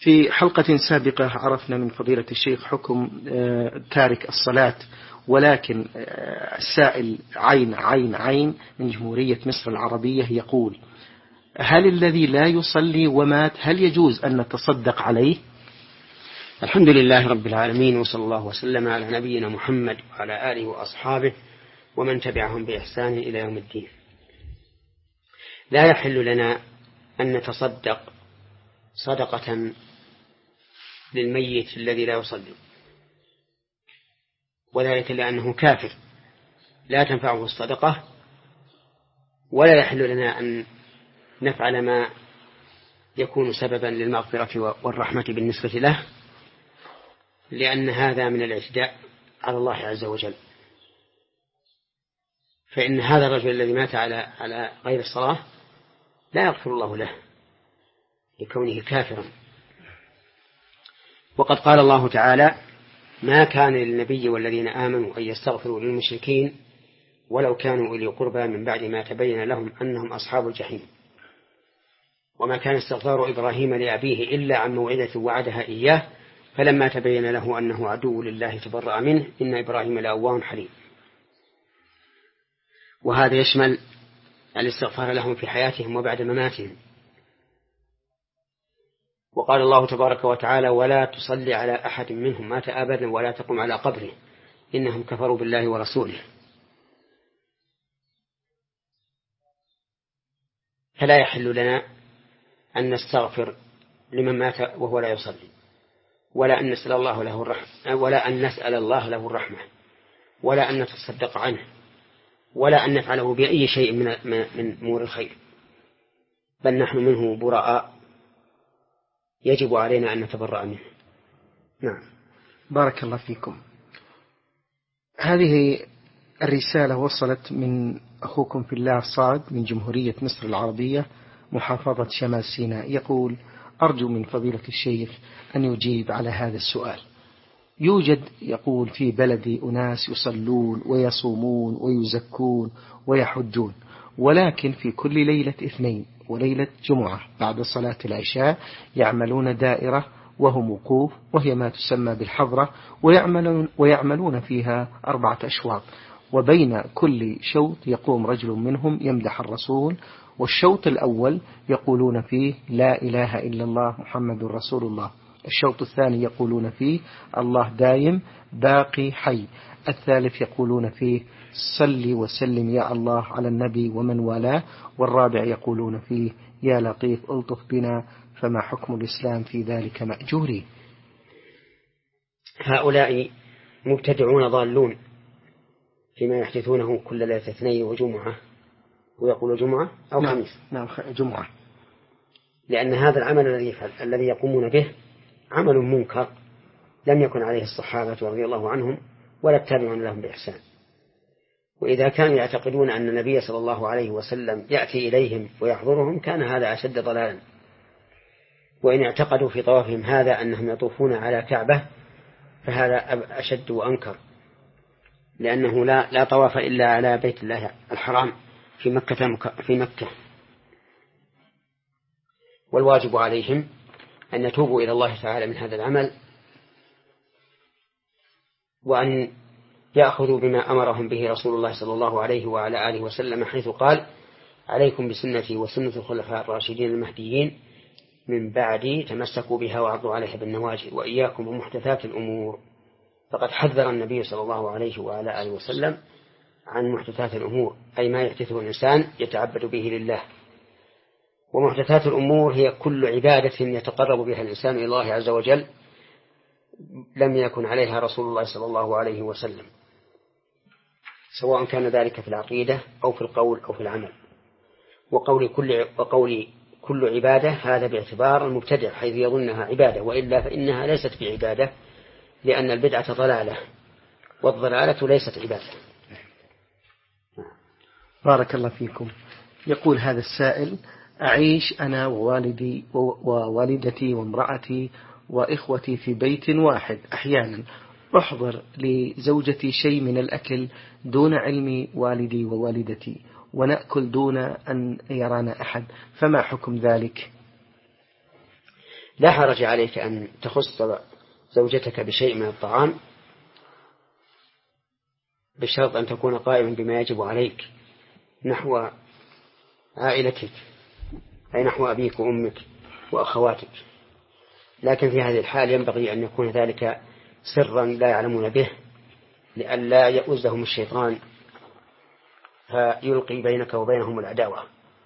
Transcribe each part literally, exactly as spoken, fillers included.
في حلقة سابقة عرفنا من فضيلة الشيخ حكم تارك الصلاة، ولكن السائل عين عين عين من جمهورية مصر العربية يقول: هل الذي لا يصلي ومات هل يجوز أن نتصدق عليه؟ الحمد لله رب العالمين، وصلى الله وسلم على نبينا محمد وعلى آله وأصحابه ومن تبعهم بإحسان إلى يوم الدين. لا يحل لنا أن نتصدق صدقة للميت الذي لا يصلي، وذلك لأنه كافر لا تنفعه الصدقة، ولا يحل لنا أن نفعل ما يكون سببا للمغفرة والرحمة بالنسبة له، لأن هذا من الاعتداء على الله عز وجل. فإن هذا الرجل الذي مات على على غير الصلاة لا يغفر الله له لكونه كافرا. وقد قال الله تعالى: ما كان للنبي والذين آمنوا أن يستغفروا للمشركين ولو كانوا أولي قربى من بعد ما تبين لهم أنهم أصحاب الجحيم. وما كان استغفار إبراهيم لأبيه إلا عن موعدة وعدها إياه فلما تبين له أنه عدو لله تبرأ منه إن إبراهيم لأواه حليم. وهذا يشمل الاستغفار لهم في حياتهم وبعد مماتهم. وقال الله تبارك وتعالى: ولا تصلي على أحد منهم مات أبدا ولا تقم على قبره إنهم كفروا بالله ورسوله. فلا يحل لنا أن نستغفر لمن مات وهو لا يصلي، ولا أن نسأل الله له الرحمة، ولا أن نسأل الله له الرحمة، ولا أن نتصدق عنه، ولا أن نفعله بأي شيء من من أمور الخير، بل نحن منه براء يجب علينا أن نتبرأ منه. نعم. بارك الله فيكم. هذه الرسالة وصلت من أخوكم في الله صاد من جمهورية مصر العربية محافظة شمال سيناء، يقول: أرجو من فضيلة الشيخ أن يجيب على هذا السؤال. يوجد يقول في بلدي أناس يصلون ويصومون ويزكون ويحجون، ولكن في كل ليلة اثنين وليلة جمعة بعد صلاة العشاء يعملون دائرة وهم وقوف، وهي ما تسمى بالحضرة، ويعملون, ويعملون فيها أربعة أشواط، وبين كل شوط يقوم رجل منهم يمدح الرسول، والشوط الأول يقولون فيه لا إله إلا الله محمد رسول الله، الشوط الثاني يقولون فيه الله دايم باقي حي، الثالث يقولون فيه صل وسلم يا الله على النبي ومن والاه، والرابع يقولون فيه يا لطيف ألطف بنا فما حكم الإسلام في ذلك مأجوري. هؤلاء مبتدعون ضالون فيما يحدثونه كل ليلة اثنين وجمعة، ويقول جمعة أو نعم. خميس. نعم جمعة، لأن هذا العمل الذي الذي يقومون به عمل منكر لم يكن عليه الصحابة رضي الله عنهم ولا التابعون لهم بإحسان. وإذا كانوا يعتقدون أن النبي صلى الله عليه وسلم يأتي إليهم ويحضرهم كان هذا أشد ضلالا. وإن اعتقدوا في طوافهم هذا أنهم يطوفون على كعبة فهذا أشد وأنكر، لأنه لا لا طواف إلا على بيت الله الحرام في مكة في مكة. والواجب عليهم أن يتوبوا إلى الله تعالى من هذا العمل، وأن يأخذوا بما أمرهم به رسول الله صلى الله عليه وعلى آله وسلم، حيث قال: عليكم بسنتي وسنة الخلفاء الراشدين المهديين من بعدي تمسكوا بها وعضوا عليها بالنواجذ وإياكم ومحدثات الأمور. فقد حذر النبي صلى الله عليه وعلى آله وسلم عن محدثات الأمور، أي ما يحدثه الإنسان يتعبد به لله. ومحدثات الأمور هي كل عبادة يتقرب بها الإنسان إلى الله عز وجل لم يكن عليها رسول الله صلى الله عليه وسلم، سواء كان ذلك في العقيدة أو في القول أو في العمل. وقول كل, وقول كل عبادة هذا باعتبار المبتدع حيث يظنها عبادة، وإلا فإنها ليست بعبادة، لأن البدعة ضلالة والضلالة ليست عبادة. بارك الله فيكم. يقول هذا السائل: أعيش أنا ووالدي ووالدتي وامرأتي وإخوتي في بيت واحد، أحيانا أحضر لزوجتي شيء من الأكل دون علم والدي ووالدتي، ونأكل دون أن يرانا أحد، فما حكم ذلك؟ لا حرج عليك أن تخص زوجتك بشيء من الطعام بشرط أن تكون قائما بما يجب عليك نحو عائلتك، أي نحو أبيك وأمك وأخواتك. لكن في هذه الحال ينبغي أن يكون ذلك سرا لا يعلمون به، لئلا يؤزهم الشيطان فيلقي بينك وبينهم العداوة.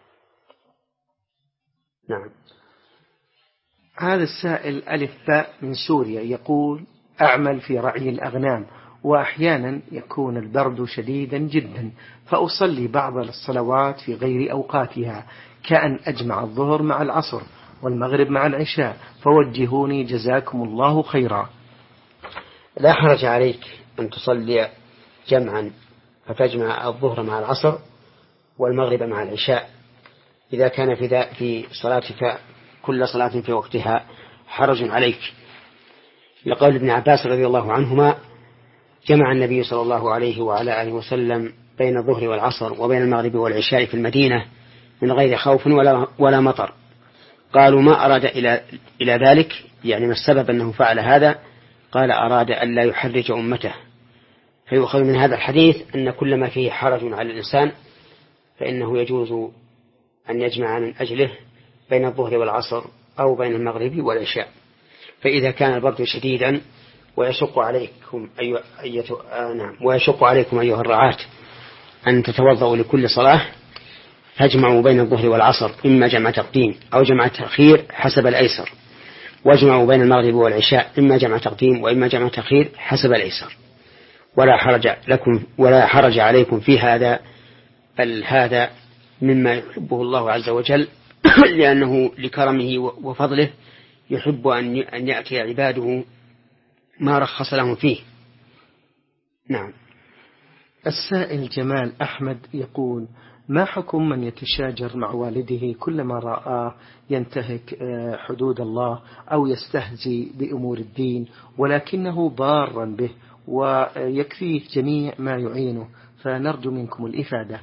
نعم. هذا السائل ألف باء من سوريا يقول: أعمل في رعي الأغنام، وأحيانا يكون البرد شديدا جدا، فأصلي بعض الصلوات في غير أوقاتها، كأن أجمع الظهر مع العصر والمغرب مع العشاء، فوجهوني جزاكم الله خيرا. لا حرج عليك أن تصلي جمعا، فتجمع الظهر مع العصر والمغرب مع العشاء، إذا كان في في صلاتك كل صلاة في وقتها حرج عليك، لقول ابن عباس رضي الله عنهما: جمع النبي صلى الله عليه وعلى آله وسلم بين الظهر والعصر وبين المغرب والعشاء في المدينة من غير خوف ولا ولا مطر. قالوا: ما أراد إلى إلى ذلك، يعني ما السبب أنه فعل هذا؟ قال: أراد أن لا يحرج أمته. فيؤخذ من هذا الحديث أن كل ما فيه حرج على الإنسان فإنه يجوز أن يجمع من أجله بين الظهر والعصر أو بين المغرب والعشاء. فإذا كان البرد شديدا ويشق عليكم أي... أي... آه نعم ويشق عليكم أيها الرعاة أن تتوضأوا لكل صلاة، فاجمعوا بين الظهر والعصر، إما جمع تقديم أو جمع تأخير حسب الأيسر، واجمعوا بين المغرب والعشاء إما جمع تقديم وإما جمع تأخير حسب الأيسر، ولا حرج لكم ولا حرج عليكم في هذا، بل هذا مما يحبه الله عز وجل لأنه لكرمه وفضله يحب أن يأتي عباده ما رخص لهم فيه. نعم. السائل جمال أحمد يقول: ما حكم من يتشاجر مع والده كلما رآه ينتهك حدود الله أو يستهزي بأمور الدين، ولكنه ضارا به ويكفيه جميع ما يعينه، فنرجو منكم الإفادة.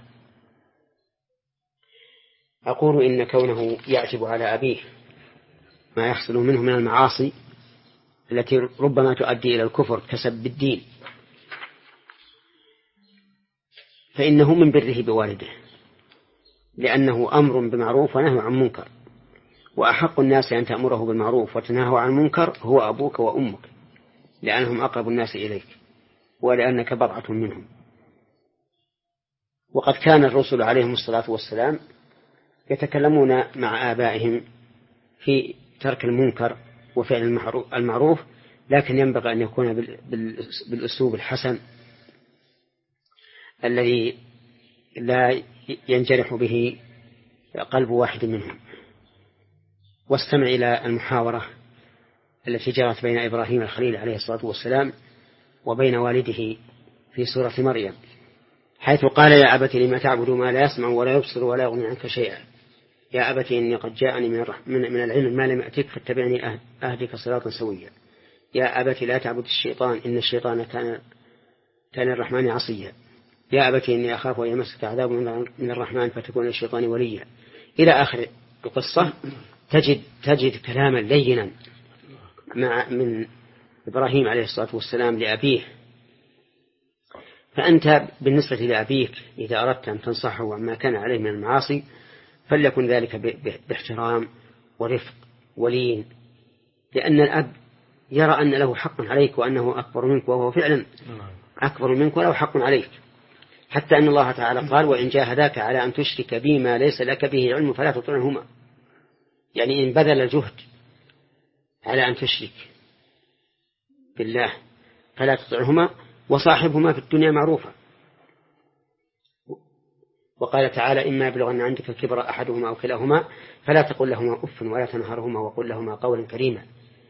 أقول إن كونه يعتب على أبيه ما يحصل منه من المعاصي التي ربما تؤدي إلى الكفر كسب الدين، فإنه من بره بوالده، لأنه أمر بمعروف ونهي عن منكر، وأحق الناس أن تأمره بالمعروف وتنهى عن منكر هو أبوك وأمك، لأنهم أقرب الناس إليك ولأنك بضعة منهم. وقد كان الرسل عليهم الصلاة والسلام يتكلمون مع آبائهم في ترك المنكر وفعل المعروف، لكن ينبغي أن يكون بالأسلوب الحسن الذي لا ينجرح به قلب واحد منهم. واستمع إلى المحاورة التي جرت بين إبراهيم الخليل عليه الصلاة والسلام وبين والده في سورة مريم، حيث قال: يا أبت لما تعبد ما لا يسمع ولا يبصر ولا يغني عنك شيئا، يا أبت إني قد جاءني من, من العلم ما لم يأتك فاتبعني أهدك صراطا سويا، يا أبت لا تعبد الشيطان إن الشيطان كان كان الرحمن عصيا، يا أبت إني أخاف أن يمسك عذاب من الرحمن فتكون الشيطان وليا، إلى آخر القصة. تجد تجد كلاما لينا مع من إبراهيم عليه الصلاة والسلام لأبيه. فأنت بالنسبة لأبيك إذا أردت أن تنصحه عما كان عليه من المعاصي فليكن ذلك باحترام ورفق ولين، لأن الأب يرى أن له حق عليك وأنه أكبر منك، وهو فعلا أكبر منك وله حق عليك، حتى أن الله تعالى قال: وإن جاهداك على أن تشرك بي ما ليس لك به علم فلا تطعهما. يعني إن بذل الجهد على أن تشرك بالله فلا تطعهما وصاحبهما في الدنيا معروفا. وقال تعالى: إما يبلغن عندك الكبر أحدهما أو كلاهما فلا تقل لهما أف ولا تنهرهما وقل لهما قولا كريما.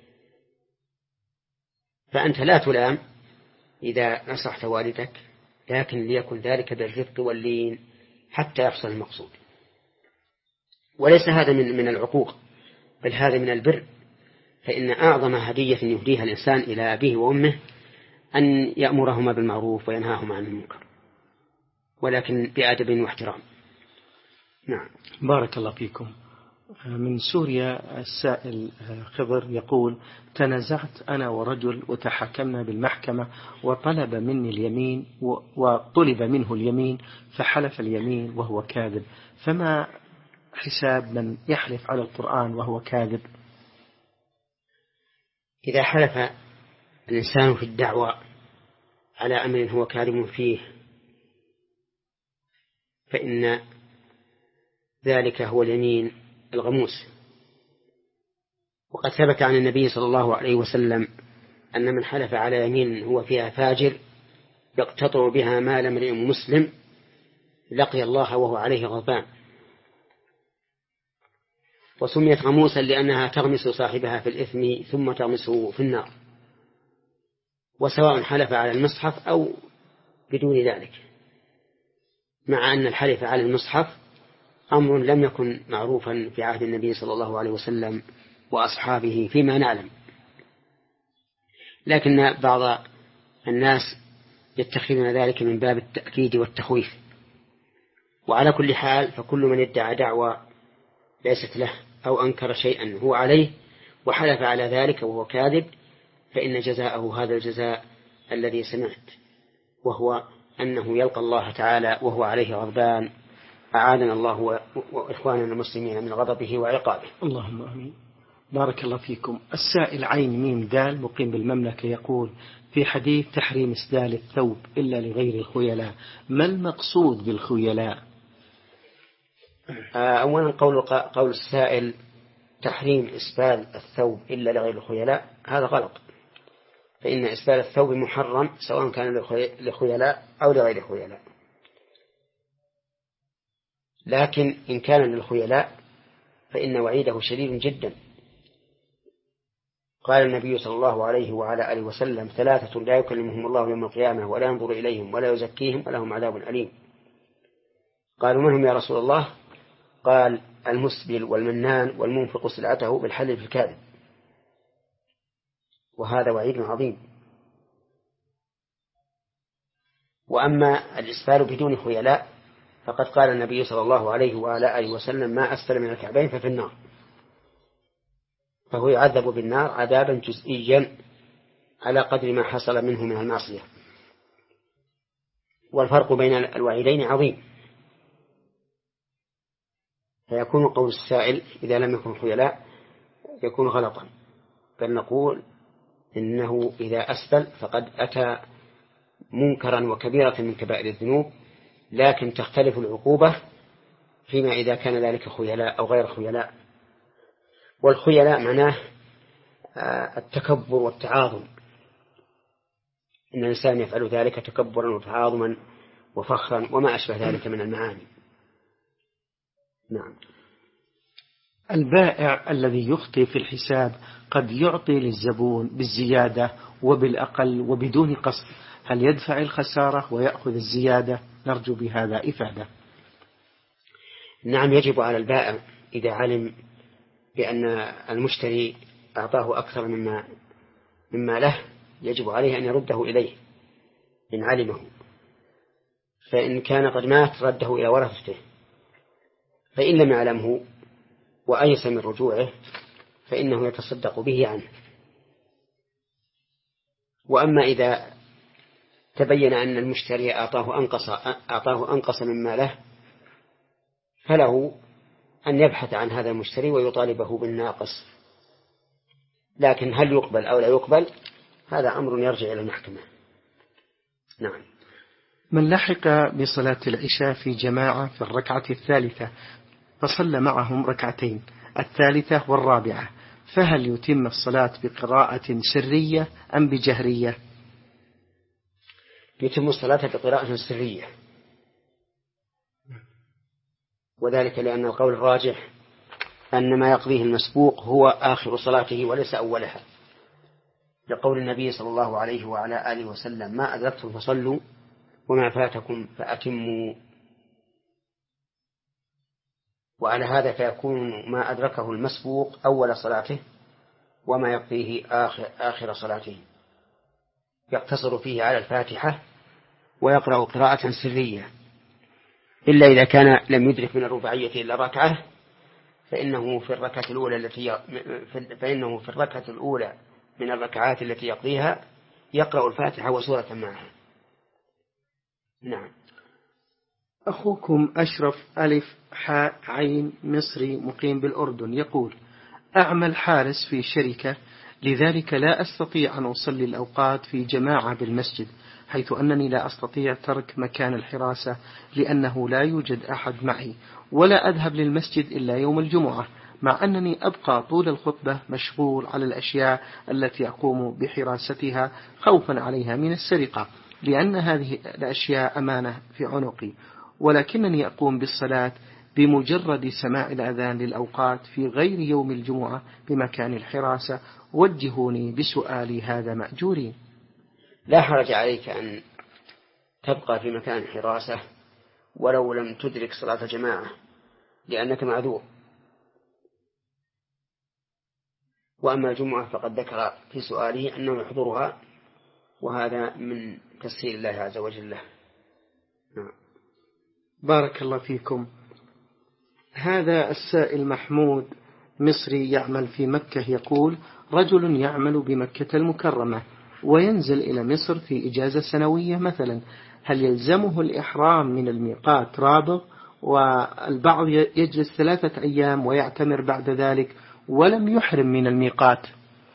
فأنت لا تلام إذا نصحت والدك، لكن ليكن ذلك بالرفق واللين حتى يحصل المقصود. وليس هذا من من العقوق، بل هذا من البر، فإن أعظم هدية يهديها الإنسان إلى أبيه وأمه أن يأمرهما بالمعروف وينهاهما عن المنكر، ولكن بأدب واحترام. نعم. بارك الله فيكم. من سوريا السائل خضر يقول: تنازعت أنا ورجل وتحاكمنا بالمحكمة وطلب مني اليمين وطلب منه اليمين فحلف اليمين وهو كاذب، فما حساب من يحلف على القرآن وهو كاذب؟ إذا حلف الإنسان في الدعوة على أمر هو كاذب فيه فإن ذلك هو اليمين الغموس. وقد ثبت عن النبي صلى الله عليه وسلم أن من حلف على يمين هو فيها فاجر يقتطع بها مال امرئ مسلم لقي الله وهو عليه غضبان. وسميت غموسا لأنها تغمس صاحبها في الإثم ثم تغمسه في النار، وسواء حلف على المصحف أو بدون ذلك، مع أن الحلف على المصحف أمر لم يكن معروفا في عهد النبي صلى الله عليه وسلم وأصحابه فيما نعلم، لكن بعض الناس يتخذون ذلك من باب التأكيد والتخويف. وعلى كل حال فكل من ادعى دعوى ليست له أو أنكر شيئا هو عليه وحلف على ذلك وهو كاذب فإن جزاءه هذا الجزاء الذي سمعت، وهو أنه يلقى الله تعالى وهو عليه غضبان، أعاذنا الله وإخواننا المسلمين من غضبه وعقابه. اللهم آمين. بارك الله فيكم. السائل عين ميم دال مقيم بالمملكة يقول: في حديث تحريم إسدال الثوب إلا لغير الخيلاء، ما المقصود بالخيلاء؟ أولا قول, قول السائل تحريم إسبال الثوب إلا لغير الخيلاء هذا غلط، فإن إسبال الثوب محرم سواء كان لخيلاء أو لغير خيلاء، لكن إن كان للخيلاء فإن وعيده شديد جدا. قال النبي صلى الله عليه وعلى آله وسلم: ثلاثة لا يكلمهم الله يوم القيامة ولا ينظر إليهم ولا يزكيهم ولهم عذاب أليم. قالوا: من هم يا رسول الله؟ قال: المسبل والمنان والمنفق سلعته بالحلف في الكاذب. وهذا وعيد عظيم. وأما الإسبال بدون خيلاء فقد قال النبي صلى الله عليه وعلى آله وسلم: ما أسفل من الكعبين ففي النار، فهو يعذب بالنار عذابا جزئيا على قدر ما حصل منه من المعصية. والفرق بين الوعيدين عظيم، فيكون قول السائل إذا لم يكن خيلاء يكون غلطا، بل نقول إنه إذا أسفل فقد أتى منكرا وكبيرة من كبائر الذنوب، لكن تختلف العقوبة فيما إذا كان ذلك خيلاء أو غير خيلاء. والخيلاء معناه التكبر والتعاظم، إن الإنسان يفعل ذلك تكبرا وتعاظما وفخرا وما أشبه ذلك من المعاني. نعم. البائع الذي يخطئ في الحساب قد يعطي للزبون بالزيادة وبالأقل وبدون قصد، هل يدفع الخسارة ويأخذ الزيادة؟ نرجو بهذا إفادة. نعم، يجب على البائع إذا علم بأن المشتري أعطاه أكثر مما مما له يجب عليه أن يرده إليه إن علمه، فإن كان قد مات رده إلى ورثته، فإن لم يعلمه وأيس من رجوعه فإنه يتصدق به عنه. وأما إذا تبين أن المشتري أعطاه أنقص, أعطاه أنقص مما له فله أن يبحث عن هذا المشتري ويطالبه بالناقص، لكن هل يقبل أو لا يقبل هذا أمر يرجع إلى المحكمة. نعم. من لحق بصلاة العشاء في جماعة في الركعة الثالثة فصلى معهم ركعتين الثالثة والرابعة، فهل يتم الصلاة بقراءة سرية أم بجهرية؟ يتم الصلاة بقراءة سرية، وذلك لأن القول الراجح أن ما يقضيه المسبوق هو آخر صلاته وليس أولها، لقول النبي صلى الله عليه وعلى آله وسلم: ما أدركتم فصلوا وما فاتكم فأتموا. وعلى هذا فيكون ما أدركه المسبوق أول صلاته وما يقضيه آخر, آخر صلاته، يقتصر فيه على الفاتحة ويقرأ قراءة سرية، إلا إذا كان لم يدرك من الرباعية إلا ركعة فإنه في الركعة الأولى التي فإنه في الركعة الأولى من الركعات التي يقضيها يقرأ الفاتحة وسورة معها. نعم. أخوكم أشرف ألف حاء عين مصري مقيم بالأردن يقول: أعمل حارس في شركة، لذلك لا أستطيع أن أصلي الأوقات في جماعة بالمسجد، حيث أنني لا أستطيع ترك مكان الحراسة لأنه لا يوجد أحد معي، ولا أذهب للمسجد إلا يوم الجمعة، مع أنني أبقى طول الخطبة مشغول على الأشياء التي أقوم بحراستها خوفا عليها من السرقة، لأن هذه الأشياء أمانة في عنقي، ولكنني أقوم بالصلاة بمجرد سماع الأذان للأوقات في غير يوم الجمعة بمكان الحراسة. وجهوني بسؤالي هذا مأجورين. لا حرج عليك أن تبقى في مكان الحراسة ولو لم تدرك صلاة الجماعة، لأنك معذور. وأما الجمعة فقد ذكر في سؤاله أنه يحضرها، وهذا من تسهيل الله عز وجل له. نعم. بارك الله فيكم. هذا السائل محمود مصري يعمل في مكة يقول: رجل يعمل بمكة المكرمة وينزل إلى مصر في إجازة سنوية مثلا، هل يلزمه الإحرام من الميقات رابغ؟ والبعض يجلس ثلاثة أيام ويعتمر بعد ذلك ولم يحرم من الميقات.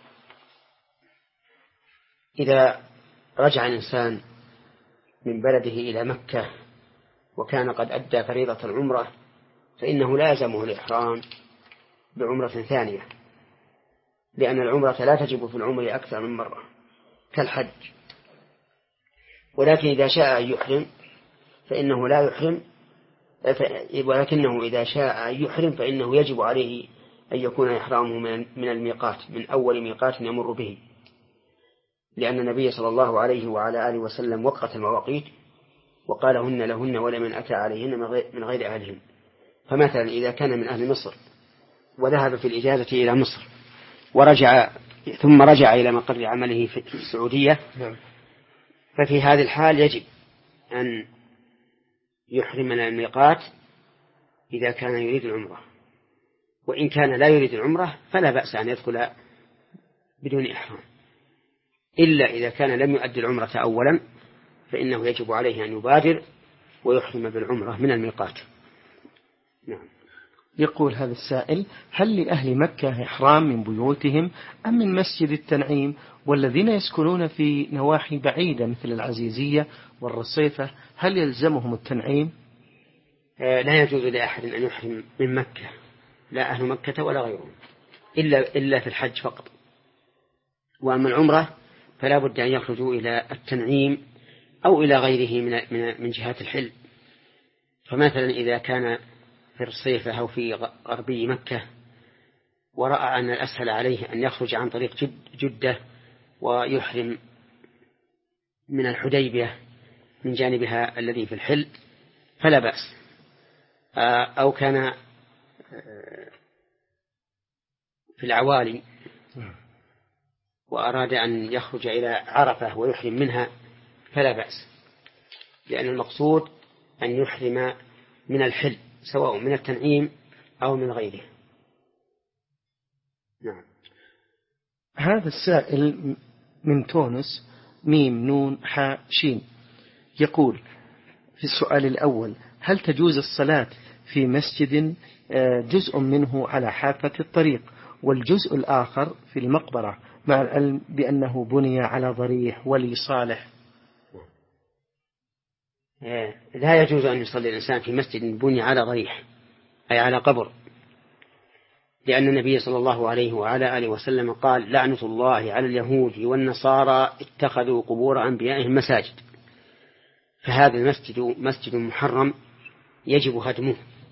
إذا رجع الإنسان من بلده إلى مكة وكان قد أدى فريضة العمرة فإنه لا يلزمه الإحرام بعمرة ثانية، لأن العمرة لا تجب في العمر أكثر من مرة كالحج. ولكن إذا شاء أن يحرم فإنه لا يحرم، ولكنه إذا شاء أن يحرم فإنه يجب عليه أن يكون إحرامه من الميقات، من أول ميقات يمر به، لأن النبي صلى الله عليه وعلى آله وسلم وقت المواقيت وقال: هن لهن ولمن أتى عليهن من غير أهلهن. فمثلا إذا كان من أهل مصر وذهب في الإجازة إلى مصر ورجع ثم رجع إلى مقر عمله في السعودية، ففي هذه الحال يجب أن يحرم من الميقات إذا كان يريد العمرة، وإن كان لا يريد العمرة فلا بأس أن يدخل بدون إحرام، إلا إذا كان لم يؤدي العمرة أولا فإنه يجب عليه أن يبادر ويحرم بالعمرة من الميقات. نعم. يقول هذا السائل: هل لأهل مكة إحرام من بيوتهم أم من مسجد التنعيم؟ والذين يسكنون في نواحي بعيدة مثل العزيزية والرصيفة هل يلزمهم التنعيم؟ آه لا يجوز لأحد أن يحرم من مكة، لا أهل مكة ولا غيرهم، إلا, إلا في الحج فقط. وأما العمرة فلا بد أن يخرجوا إلى التنعيم أو إلى غيره من من جهات الحل. فمثلا إذا كان في الصيفة أو في غربي مكة ورأى أن الأسهل عليه أن يخرج عن طريق جد جدة ويحرم من الحديبية من جانبها الذي في الحل فلا بأس. أو كان في العوالي وأراد أن يخرج إلى عرفة ويحرم منها فلا بأس، لأن المقصود أن يحرم من الحل سواء من التنعيم أو من غيره. نعم. هذا السائل من تونس ميم نون حاء شين يقول في السؤال الأول: هل تجوز الصلاة في مسجد جزء منه على حافة الطريق والجزء الآخر في المقبرة، مع العلم بأنه بني على ضريح ولي صالح؟ لا يجوز أن يصلي الإنسان في مسجد بني على ضريح أي على قبر، لأن النبي صلى الله عليه وعلى آله وسلم قال: لعنة الله على اليهود والنصارى اتخذوا قبور أنبيائهم مساجد. فهذا المسجد مسجد محرم يجب هدمه.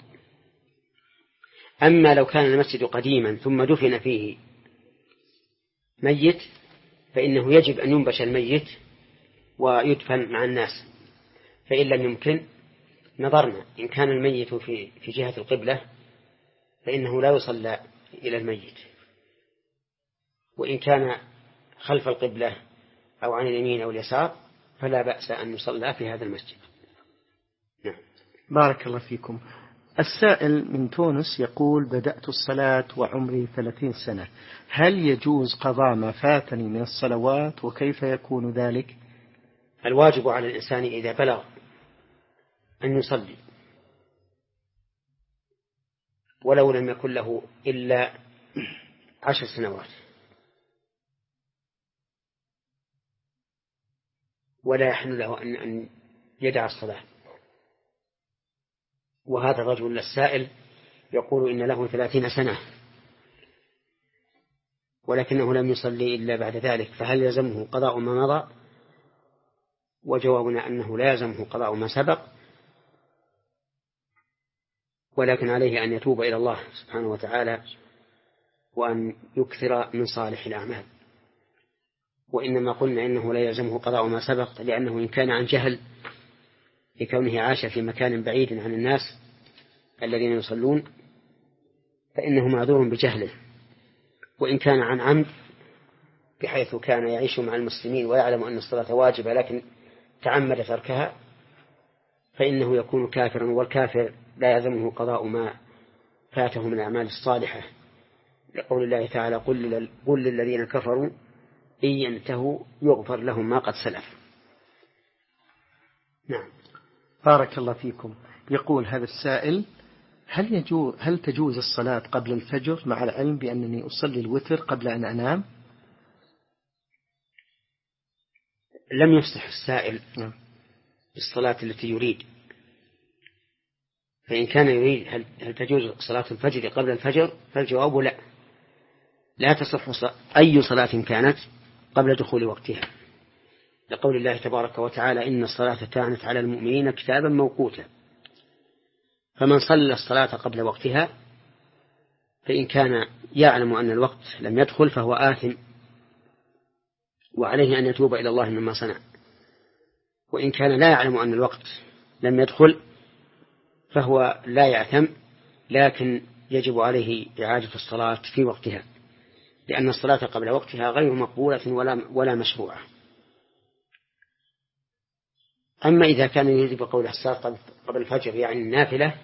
أما لو كان المسجد قديما ثم دفن فيه ميت فإنه يجب أن ينبش الميت ويدفن مع الناس، فإن لم يمكن نظرنا إن كان الميت في في جهة القبلة فإنه لا يصلى إلى الميت، وإن كان خلف القبلة أو عن اليمين أو اليسار فلا بأس أن يصلى في هذا المسجد. نعم. بارك الله فيكم. السائل من تونس يقول: بدأت الصلاة وعمري ثلاثين سنة، هل يجوز قضاء ما فاتني من الصلوات وكيف يكون ذلك؟ الواجب على الإنسان إذا بلغ أن يصلي ولو لم يكن له إلا عشر سنوات، ولا يحل له أن يدع الصلاة. وهذا الرجل السائل يقول إن له ثلاثين سنة ولكنه لم يصلي إلا بعد ذلك، فهل يلزمه قضاء ما مضى؟ وجوابنا أنه لا يلزمه قضاء ما سبق، ولكن عليه أن يتوب إلى الله سبحانه وتعالى وأن يكثر من صالح الأعمال. وإنما قلنا إنه لا يلزمه قضاء ما سبق لأنه إن كان عن جهل لكونه عاش في مكان بعيد عن الناس الذين يصلون فإنه معذور بجهله، وإن كان عن عمد بحيث كان يعيش مع المسلمين ويعلم أن الصلاة واجبة لكن تعمد تركها فإنه يكون كافرا، والكافر لا يلزمه قضاء ما فاته من الأعمال الصالحة، لقول الله تعالى: قل للذين كفروا إن ينتهوا يغفر لهم ما قد سلف. نعم. بارك الله فيكم. يقول هذا السائل: هل يجوز هل تجوز الصلاة قبل الفجر مع العلم بأنني أصلي الوتر قبل أن أنام؟ لم يفصح السائل بالصلاة التي يريد، فإن كان يريد هل, هل تجوز صلاة الفجر قبل الفجر فالجواب لا، لا تصح أي صلاة كانت قبل دخول وقتها، لقول الله تبارك وتعالى: إن الصلاة كانت على المؤمنين كتابا موقوتا. فمن صلى الصلاة قبل وقتها فإن كان يعلم أن الوقت لم يدخل فهو آثم وعليه أن يتوب إلى الله مما صنع، وإن كان لا يعلم أن الوقت لم يدخل فهو لا يعثم لكن يجب عليه إعادة الصلاة في وقتها، لأن الصلاة قبل وقتها غير مقبولة ولا ولا مشروعة. أما إذا كان يريد بقول الصلاة قبل الفجر يعني النافلة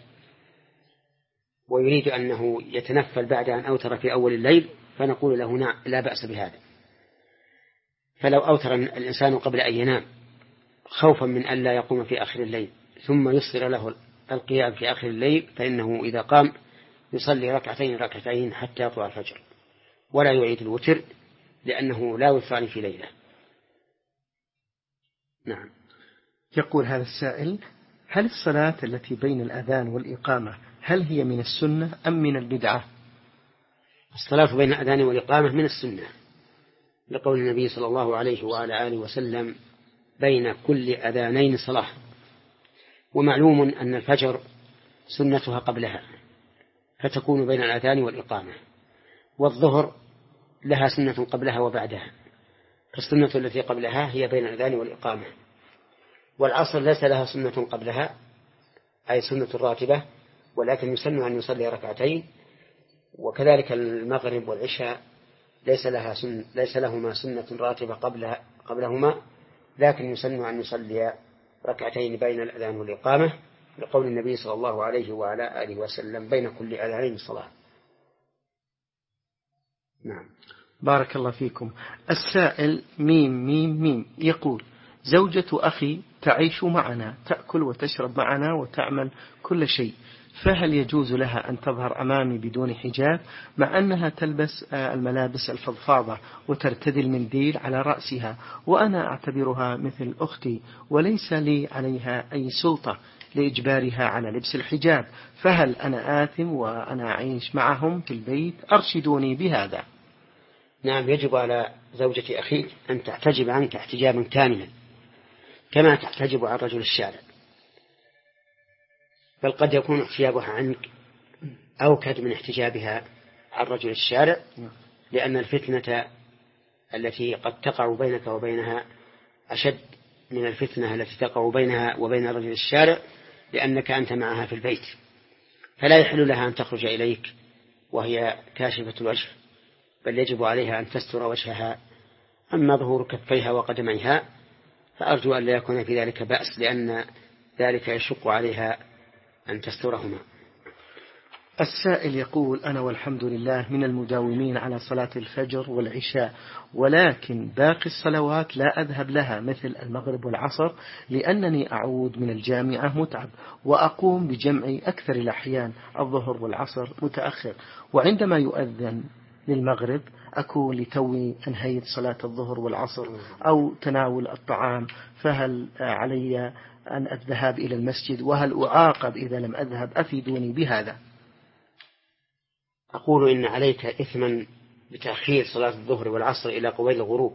ويريد أنه يتنفل بعد أن أوتر في أول الليل فنقول له نعم لا بأس بهذا. فلو أوتر الإنسان قبل أن ينام خوفا من أن لا يقوم في آخر الليل ثم يصير له القيام في آخر الليل فإنه إذا قام يصلي ركعتين ركعتين حتى يطلع الفجر ولا يعيد الوتر لأنه لا وتران في ليلة. نعم. يقول هذا السائل: هل الصلاة التي بين الأذان والإقامة هل هي من السنة أم من البدعة؟ الصلاة بين الأذان والإقامة من السنة، لقول النبي صلى الله عليه وعلى آله وسلم: بين كل أذانين صلاة. ومعلوم أن الفجر سنتها قبلها فتكون بين الأذان والإقامة، والظهر لها سنة قبلها وبعدها فالسنة التي قبلها هي بين الأذان والإقامة، والعصر ليس لها سنة قبلها أي سنة راتبة ولكن يسن أن يصلي ركعتين، وكذلك المغرب والعشاء ليس لها سن ليس لهما سنة راتبة قبلها قبلهما لكن يسن أن يصلي ركعتين بين الأذان والإقامة، لقول النبي صلى الله عليه وعلى آله وسلم: بين كل أذانين صلاة. نعم. بارك الله فيكم. السائل ميم ميم ميم يقول: زوجة أخي تعيش معنا، تأكل وتشرب معنا وتعمل كل شيء، فهل يجوز لها أن تظهر أمامي بدون حجاب مع أنها تلبس الملابس الفضفاضة وترتدي المنديل على رأسها، وأنا أعتبرها مثل أختي وليس لي عليها أي سلطة لإجبارها على لبس الحجاب، فهل أنا آثم وأنا أعيش معهم في البيت؟ أرشدوني بهذا. نعم، يجب على زوجة أخيك أن تحتجب عنك احتجابا كاملا كما تحتجب عن رجل الشارع، بل قد يكون احتجابها عنك أوكد من احتجابها عن رجل الشارع، لأن الفتنة التي قد تقع بينك وبينها أشد من الفتنة التي تقع بينها وبين رجل الشارع، لأنك أنت معها في البيت، فلا يحل لها أن تخرج إليك وهي كاشفة الوجه، بل يجب عليها أن تستر وجهها. أما ظهور كفيها وقدميها فأرجو أن لا يكون في ذلك بأس، لأن ذلك يشق عليها أن تسترهما. السائل يقول: أنا والحمد لله من المداومين على صلاة الفجر والعشاء، ولكن باقي الصلوات لا أذهب لها مثل المغرب والعصر، لأنني أعود من الجامعة متعب، وأقوم بجمع أكثر الأحيان الظهر والعصر متأخر، وعندما يؤذن للمغرب أكون لتوي أنهيت صلاة الظهر والعصر أو تناول الطعام، فهل علي أن الذهاب إلى المسجد؟ وهل أعاقب إذا لم أذهب؟ أفيدوني بهذا. أقول إن عليك إثما بتأخير صلاة الظهر والعصر إلى قبيل الغروب،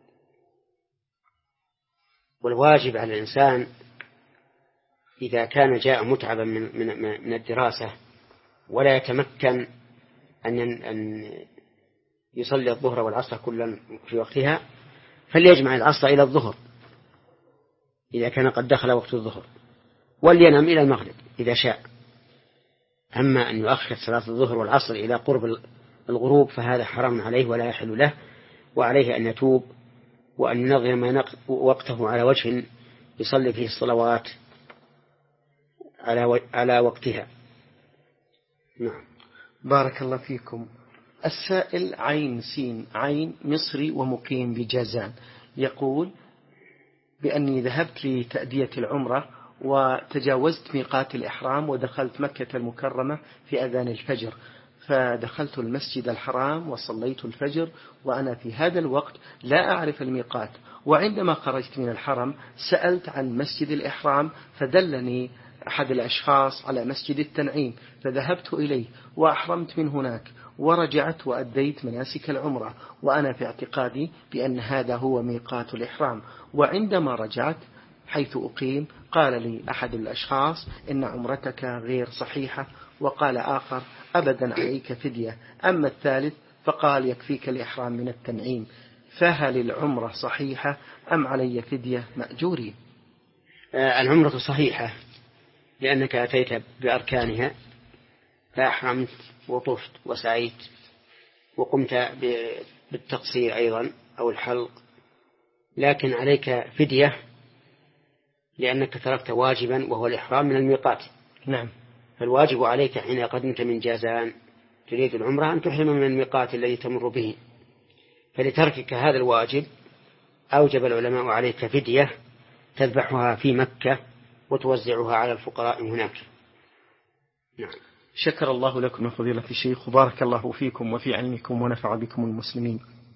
والواجب على الإنسان إذا كان جاء متعبا من, من, من الدراسة ولا يتمكن أن أن يصلي الظهر والعصر كلا في وقتها، فليجمع العصر إلى الظهر إذا كان قد دخل وقت الظهر، ولينام إلى المغرب إذا شاء. أما أن يؤخر صلاة الظهر والعصر إلى قرب الغروب فهذا حرام عليه ولا يحل له، وعليه أن يتوب وأن ينظم وقته على وجه يصلي فيه الصلوات على على وقتها. نعم. بارك الله فيكم. السائل عين سين عين مصري ومقيم بجازان، يقول بأني ذهبت لتأدية العمرة وتجاوزت ميقات الإحرام ودخلت مكة المكرمة في أذان الفجر، فدخلت المسجد الحرام وصليت الفجر وأنا في هذا الوقت لا أعرف الميقات، وعندما خرجت من الحرم سألت عن مسجد الإحرام فدلني أحد الأشخاص على مسجد التنعيم، فذهبت إليه وأحرمت من هناك ورجعت وأديت مناسك العمرة، وأنا في اعتقادي بأن هذا هو ميقات الإحرام. وعندما رجعت حيث أقيم قال لي أحد الأشخاص إن عمرتك غير صحيحة، وقال آخر أبدا عليك فدية، أما الثالث فقال يكفيك الإحرام من التنعيم، فهل العمرة صحيحة أم علي فدية مأجورين؟ العمرة صحيحة لأنك أتيت بأركانها، فأحرمت وطفت وسعيت وقمت بالتقصير أيضا أو الحلق، لكن عليك فدية لأنك تركت واجبا وهو الإحرام من الميقات. نعم. فالواجب عليك حين قدمت من جازان تريد العمرة أن تحرم من الميقات الذي تمر به، فلتركك هذا الواجب أوجب العلماء عليك فدية تذبحها في مكة وتوزعها على الفقراء هناك. نعم. شكر الله لكم يا فضيلة الشيخ، وبارك الله فيكم وفي علمكم ونفع بكم المسلمين.